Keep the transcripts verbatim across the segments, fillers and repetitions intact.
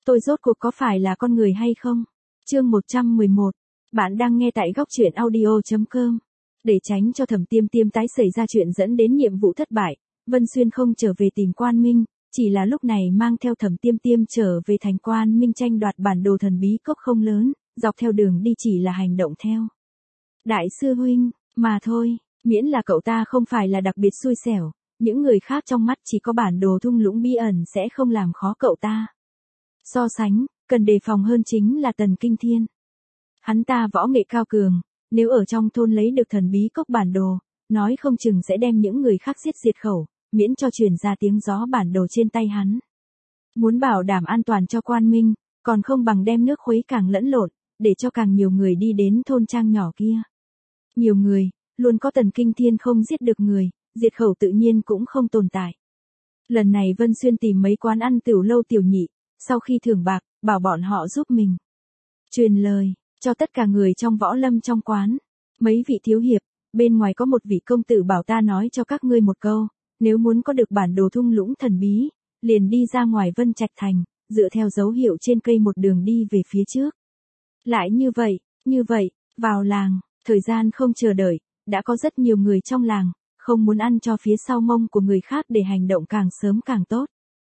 tôi rốt cuộc có phải là con người hay không? Chương một trăm mười một. Bạn đang nghe tại góc truyện audio chấm com. Để tránh cho Thẩm Tiêm Tiêm tái xảy ra chuyện dẫn đến nhiệm vụ thất bại, Vân Xuyên không trở về tìm Quan Minh, chỉ là lúc này mang theo Thẩm Tiêm Tiêm trở về thành Quan Minh tranh đoạt bản đồ thần bí cốc không lớn, dọc theo đường đi chỉ là hành động theo đại sư huynh, mà thôi, miễn là cậu ta không phải là đặc biệt xui xẻo, những người khác trong mắt chỉ có bản đồ thung lũng bí ẩn sẽ không làm khó cậu ta. So sánh, cần đề phòng hơn chính là Tần Kinh Thiên. Hắn ta võ nghệ cao cường, nếu ở trong thôn lấy được thần bí cốc bản đồ, nói không chừng sẽ đem những người khác giết diệt khẩu, miễn cho truyền ra tiếng gió bản đồ trên tay hắn. Muốn bảo đảm an toàn cho Quan Minh, còn không bằng đem nước khuấy càng lẫn lộn, để cho càng nhiều người đi đến thôn trang nhỏ kia. Nhiều người, luôn có Tần Kinh Thiên không giết được người, diệt khẩu tự nhiên cũng không tồn tại. Lần này Vân Xuyên tìm mấy quán ăn tiểu lâu tiểu nhị, sau khi thưởng bạc, bảo bọn họ giúp mình truyền lời cho tất cả người trong võ lâm trong quán. Mấy vị thiếu hiệp, bên ngoài có một vị công tử bảo ta nói cho các ngươi một câu, nếu muốn có được bản đồ thung lũng thần bí, liền đi ra ngoài Vân Trạch Thành, dựa theo dấu hiệu trên cây một đường đi về phía trước. Lại như vậy, như vậy, vào làng, thời gian không chờ đợi, đã có rất nhiều người trong làng, không muốn ăn cho phía sau mông của người khác để hành động càng sớm càng tốt.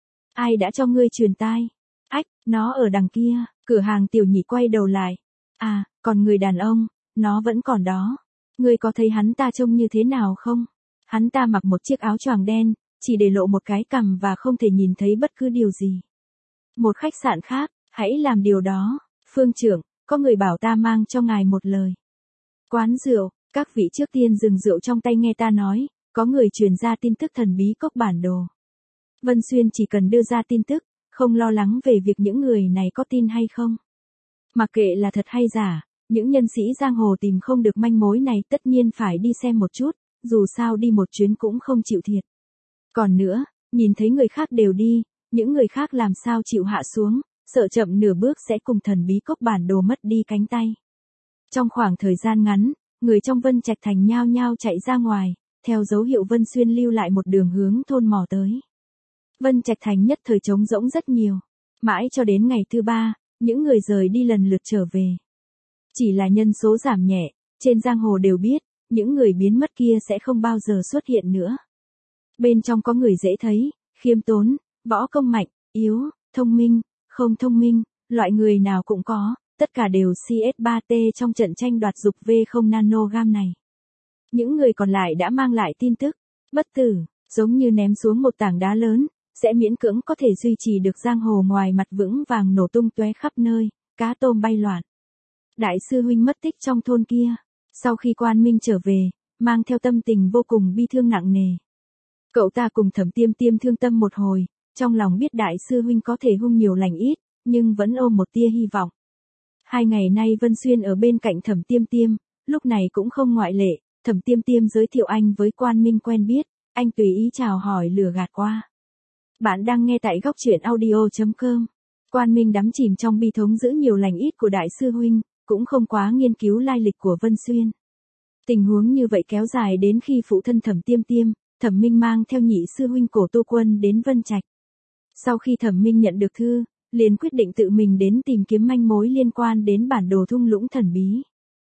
Ai đã cho ngươi truyền tai? Ách, nó ở đằng kia, cửa hàng tiểu nhị quay đầu lại. À, còn người đàn ông, nó vẫn còn đó. Ngươi có thấy hắn ta trông như thế nào không? Hắn ta mặc một chiếc áo choàng đen, chỉ để lộ một cái cằm và không thể nhìn thấy bất cứ điều gì. Một khách sạn khác, hãy làm điều đó. Phương trưởng, có người bảo ta mang cho ngài một lời. Quán rượu, các vị trước tiên dừng rượu trong tay nghe ta nói, có người truyền ra tin tức thần bí cốc bản đồ. Vân Xuyên chỉ cần đưa ra tin tức, không lo lắng về việc những người này có tin hay không. Mặc kệ là thật hay giả, những nhân sĩ giang hồ tìm không được manh mối này tất nhiên phải đi xem một chút, dù sao đi một chuyến cũng không chịu thiệt. Còn nữa, nhìn thấy người khác đều đi, những người khác làm sao chịu hạ xuống, sợ chậm nửa bước sẽ cùng thần bí cốc bản đồ mất đi cánh tay. Trong khoảng thời gian ngắn, người trong Vân Trạch Thành nhao nhao chạy ra ngoài, theo dấu hiệu Vân Xuyên lưu lại một đường hướng thôn mò tới. Vân Trạch Thành nhất thời trống rỗng rất nhiều. Mãi cho đến ngày thứ ba, những người rời đi lần lượt trở về. Chỉ là nhân số giảm nhẹ, trên giang hồ đều biết, những người biến mất kia sẽ không bao giờ xuất hiện nữa. Bên trong có người dễ thấy, khiêm tốn, võ công mạnh, yếu, thông minh, không thông minh, loại người nào cũng có, tất cả đều C S ba T trong trận tranh đoạt dục V không nanogam này. Những người còn lại đã mang lại tin tức, bất tử, giống như ném xuống một tảng đá lớn, sẽ miễn cưỡng có thể duy trì được giang hồ ngoài mặt vững vàng nổ tung tóe khắp nơi, cá tôm bay loạn. Đại sư huynh mất tích trong thôn kia, sau khi Quan Minh trở về, mang theo tâm tình vô cùng bi thương nặng nề. Cậu ta cùng Thẩm Tiêm Tiêm thương tâm một hồi, trong lòng biết đại sư huynh có thể hung nhiều lành ít, nhưng vẫn ôm một tia hy vọng. Hai ngày nay Vân Xuyên ở bên cạnh Thẩm Tiêm Tiêm, lúc này cũng không ngoại lệ, Thẩm Tiêm Tiêm giới thiệu anh với Quan Minh quen biết, anh tùy ý chào hỏi lừa gạt qua. Bạn đang nghe tại góc truyện audio chấm com. Quan Minh đắm chìm trong bi thống giữ nhiều lành ít của đại sư huynh, cũng không quá nghiên cứu lai lịch của Vân Xuyên. Tình huống như vậy kéo dài đến khi phụ thân Thẩm Tiêm Tiêm, Thẩm Minh mang theo nhị sư huynh Cổ Tu Quân đến Vân Trạch. Sau khi Thẩm Minh nhận được thư, liền quyết định tự mình đến tìm kiếm manh mối liên quan đến bản đồ thung lũng thần bí.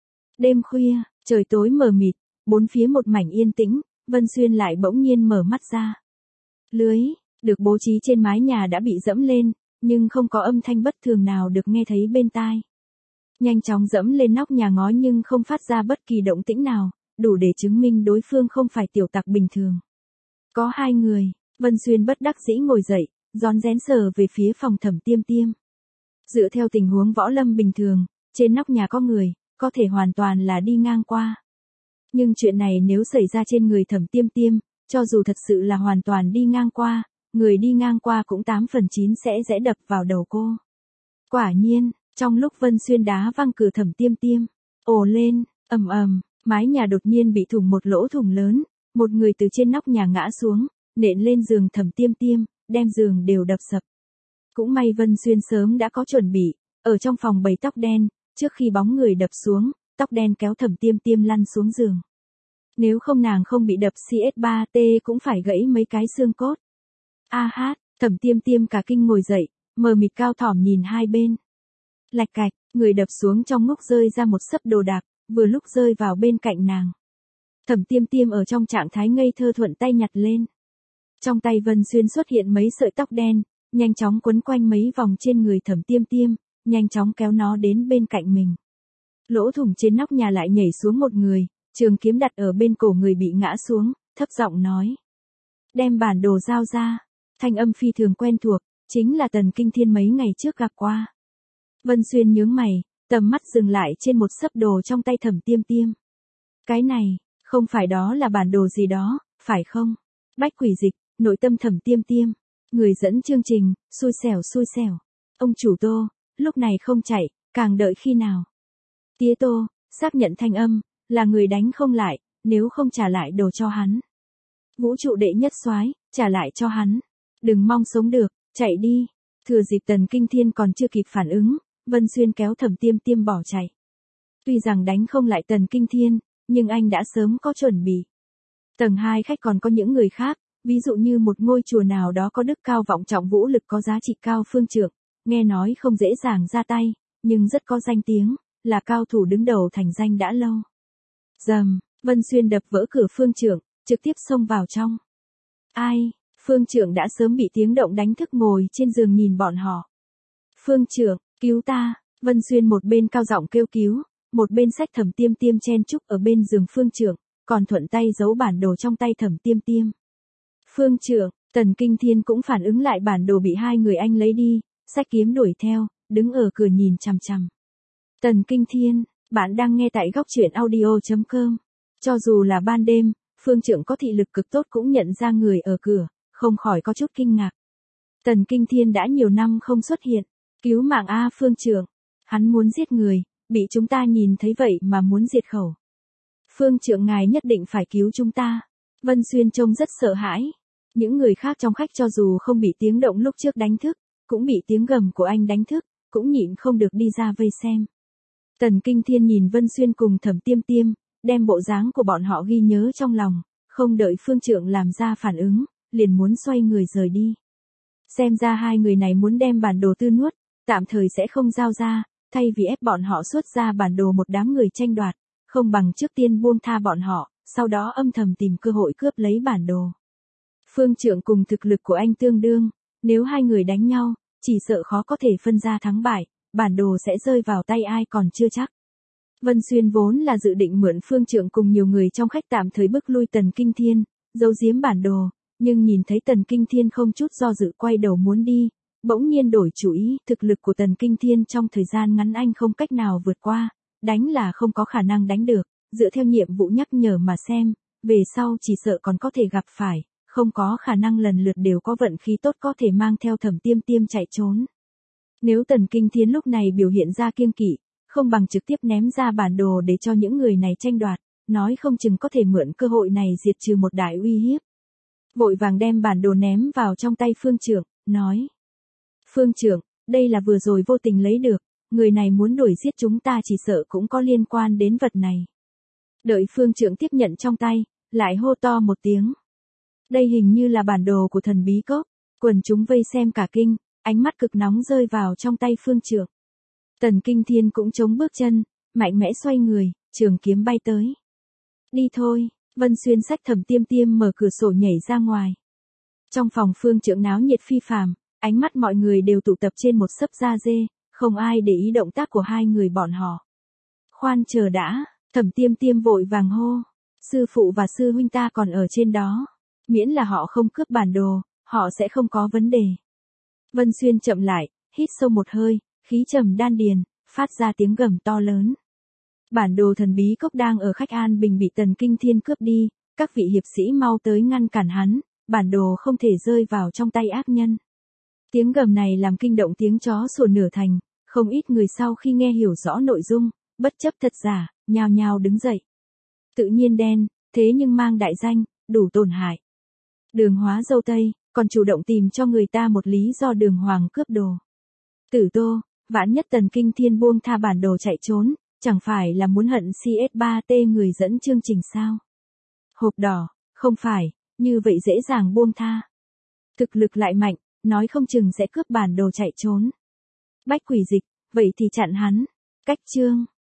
Đêm khuya, trời tối mờ mịt, bốn phía một mảnh yên tĩnh, Vân Xuyên lại bỗng nhiên mở mắt ra. Lưới được bố trí trên mái nhà đã bị dẫm lên, nhưng không có âm thanh bất thường nào được nghe thấy bên tai. Nhanh chóng dẫm lên nóc nhà ngói nhưng không phát ra bất kỳ động tĩnh nào, đủ để chứng minh đối phương không phải tiểu tặc bình thường. Có hai người, Vân Xuyên bất đắc dĩ ngồi dậy, rón rén sờ về phía phòng Thẩm Tiêm Tiêm. Dựa theo tình huống võ lâm bình thường, trên nóc nhà có người, có thể hoàn toàn là đi ngang qua. Nhưng chuyện này nếu xảy ra trên người Thẩm Tiêm Tiêm, cho dù thật sự là hoàn toàn đi ngang qua, người đi ngang qua cũng tám phần chín sẽ dễ đập vào đầu cô. Quả nhiên, trong lúc Vân Xuyên đá văng cửa Thẩm Tiêm Tiêm, ồ lên, ầm ầm, mái nhà đột nhiên bị thủng một lỗ thủng lớn, một người từ trên nóc nhà ngã xuống, nện lên giường Thẩm Tiêm Tiêm, đem giường đều đập sập. Cũng may Vân Xuyên sớm đã có chuẩn bị, ở trong phòng bày tóc đen, trước khi bóng người đập xuống, tóc đen kéo Thẩm Tiêm Tiêm lăn xuống giường. Nếu không nàng không bị đập C S ba T cũng phải gãy mấy cái xương cốt. A hát, Thẩm Tiêm Tiêm cả kinh ngồi dậy, mờ mịt cao thỏm nhìn hai bên. Lạch cạch, người đập xuống trong ngốc rơi ra một xấp đồ đạc, vừa lúc rơi vào bên cạnh nàng. Thẩm Tiêm Tiêm ở trong trạng thái ngây thơ thuận tay nhặt lên. Trong tay Vân Xuyên xuất hiện mấy sợi tóc đen, nhanh chóng quấn quanh mấy vòng trên người Thẩm Tiêm Tiêm, nhanh chóng kéo nó đến bên cạnh mình. Lỗ thủng trên nóc nhà lại nhảy xuống một người, trường kiếm đặt ở bên cổ người bị ngã xuống, thấp giọng nói. Đem bản đồ giao ra, thanh âm phi thường quen thuộc, chính là Tần Kinh Thiên mấy ngày trước gặp qua. Vân Xuyên nhướng mày, tầm mắt dừng lại trên một xấp đồ trong tay Thẩm Tiêm Tiêm. Cái này, không phải đó là bản đồ gì đó, phải không? Bách quỷ dịch, nội tâm Thẩm Tiêm Tiêm. Người dẫn chương trình, xui xẻo xui xẻo. Ông chủ Tô, lúc này không chạy, càng đợi khi nào? Tía Tô, xác nhận thanh âm, là người đánh không lại, nếu không trả lại đồ cho hắn. Vũ trụ đệ nhất soái, trả lại cho hắn. Đừng mong sống được, chạy đi. Thừa dịp Tần Kinh Thiên còn chưa kịp phản ứng, Vân Xuyên kéo Thẩm Tiêm Tiêm bỏ chạy. Tuy rằng đánh không lại Tần Kinh Thiên, nhưng anh đã sớm có chuẩn bị. Tầng hai khách còn có những người khác, ví dụ như một ngôi chùa nào đó có đức cao vọng trọng vũ lực có giá trị cao phương trượng, nghe nói không dễ dàng ra tay, nhưng rất có danh tiếng, là cao thủ đứng đầu thành danh đã lâu. Dầm, Vân Xuyên đập vỡ cửa phương trượng, trực tiếp xông vào trong. Ai, phương trượng đã sớm bị tiếng động đánh thức ngồi trên giường nhìn bọn họ. Phương trượng, cứu ta, Vân Xuyên một bên cao giọng kêu cứu, một bên xách Thẩm Tiêm Tiêm chen chúc ở bên giường phương trượng, còn thuận tay giấu bản đồ trong tay Thẩm Tiêm Tiêm. Phương trượng, Tần Kinh Thiên cũng phản ứng lại bản đồ bị hai người anh lấy đi, xách kiếm đuổi theo, đứng ở cửa nhìn chằm chằm. Tần Kinh Thiên, bạn đang nghe tại góc truyện audio chấm com. Cho dù là ban đêm, phương trượng có thị lực cực tốt cũng nhận ra người ở cửa, không khỏi có chút kinh ngạc. Tần Kinh Thiên đã nhiều năm không xuất hiện, cứu mạng a phương trượng, hắn muốn giết người, bị chúng ta nhìn thấy vậy mà muốn diệt khẩu. Phương trượng ngài nhất định phải cứu chúng ta. Vân Xuyên trông rất sợ hãi. Những người khác trong khách cho dù không bị tiếng động lúc trước đánh thức, cũng bị tiếng gầm của anh đánh thức, cũng nhịn không được đi ra vây xem. Tần Kinh Thiên nhìn Vân Xuyên cùng Thẩm Tiêm Tiêm, đem bộ dáng của bọn họ ghi nhớ trong lòng, không đợi phương trượng làm ra phản ứng, liền muốn xoay người rời đi. Xem ra hai người này muốn đem bản đồ tư nuốt, tạm thời sẽ không giao ra, thay vì ép bọn họ xuất ra bản đồ một đám người tranh đoạt, không bằng trước tiên buông tha bọn họ, sau đó âm thầm tìm cơ hội cướp lấy bản đồ. Phương trượng cùng thực lực của anh tương đương, nếu hai người đánh nhau, chỉ sợ khó có thể phân ra thắng bại, bản đồ sẽ rơi vào tay ai còn chưa chắc. Vân Xuyên vốn là dự định mượn phương trượng cùng nhiều người trong khách tạm thời bức lui Tần Kinh Thiên, giấu giếm bản đồ, nhưng nhìn thấy Tần Kinh Thiên không chút do dự quay đầu muốn đi, bỗng nhiên đổi chủ ý, thực lực của Tần Kinh Thiên trong thời gian ngắn anh không cách nào vượt qua, đánh là không có khả năng đánh được, dựa theo nhiệm vụ nhắc nhở mà xem, về sau chỉ sợ còn có thể gặp phải, không có khả năng lần lượt đều có vận khí tốt có thể mang theo Thẩm Tiêm Tiêm chạy trốn. Nếu Tần Kinh Thiên lúc này biểu hiện ra kiêng kỵ, không bằng trực tiếp ném ra bản đồ để cho những người này tranh đoạt, nói không chừng có thể mượn cơ hội này diệt trừ một đại uy hiếp. Vội vàng đem bản đồ ném vào trong tay phương trượng, nói. Phương trượng, đây là vừa rồi vô tình lấy được, người này muốn đuổi giết chúng ta chỉ sợ cũng có liên quan đến vật này. Đợi phương trượng tiếp nhận trong tay, lại hô to một tiếng. Đây hình như là bản đồ của thần bí cốc, quần chúng vây xem cả kinh, ánh mắt cực nóng rơi vào trong tay phương trượng. Tần Kinh Thiên cũng chống bước chân, mạnh mẽ xoay người, trường kiếm bay tới. Đi thôi, Vân Xuyên xách Thẩm Tiêm Tiêm mở cửa sổ nhảy ra ngoài. Trong phòng phương trượng náo nhiệt phi phàm, ánh mắt mọi người đều tụ tập trên một xấp da dê, không ai để ý động tác của hai người bọn họ. Khoan chờ đã, Thẩm Tiêm Tiêm vội vàng hô, sư phụ và sư huynh ta còn ở trên đó, miễn là họ không cướp bản đồ, họ sẽ không có vấn đề. Vân Xuyên chậm lại, hít sâu một hơi, khí trầm đan điền, phát ra tiếng gầm to lớn. Bản đồ thần bí cốc đang ở khách An Bình bị Tần Kinh Thiên cướp đi, các vị hiệp sĩ mau tới ngăn cản hắn, bản đồ không thể rơi vào trong tay ác nhân. Tiếng gầm này làm kinh động tiếng chó sủa nửa thành, không ít người sau khi nghe hiểu rõ nội dung, bất chấp thật giả, nhao nhao đứng dậy. Tự nhiên đen, thế nhưng mang đại danh, đủ tổn hại. Đường Hóa dâu tây, còn chủ động tìm cho người ta một lý do Đường Hoàng cướp đồ. Tử Tô, vãn nhất Tần Kinh Thiên buông tha bản đồ chạy trốn, chẳng phải là muốn hận xê ét ba tê người dẫn chương trình sao? Hộp đỏ, không phải, như vậy dễ dàng buông tha. Thực lực lại mạnh, nói không chừng sẽ cướp bản đồ chạy trốn. Bách Quỷ Dịch, vậy thì chặn hắn. Cách chương.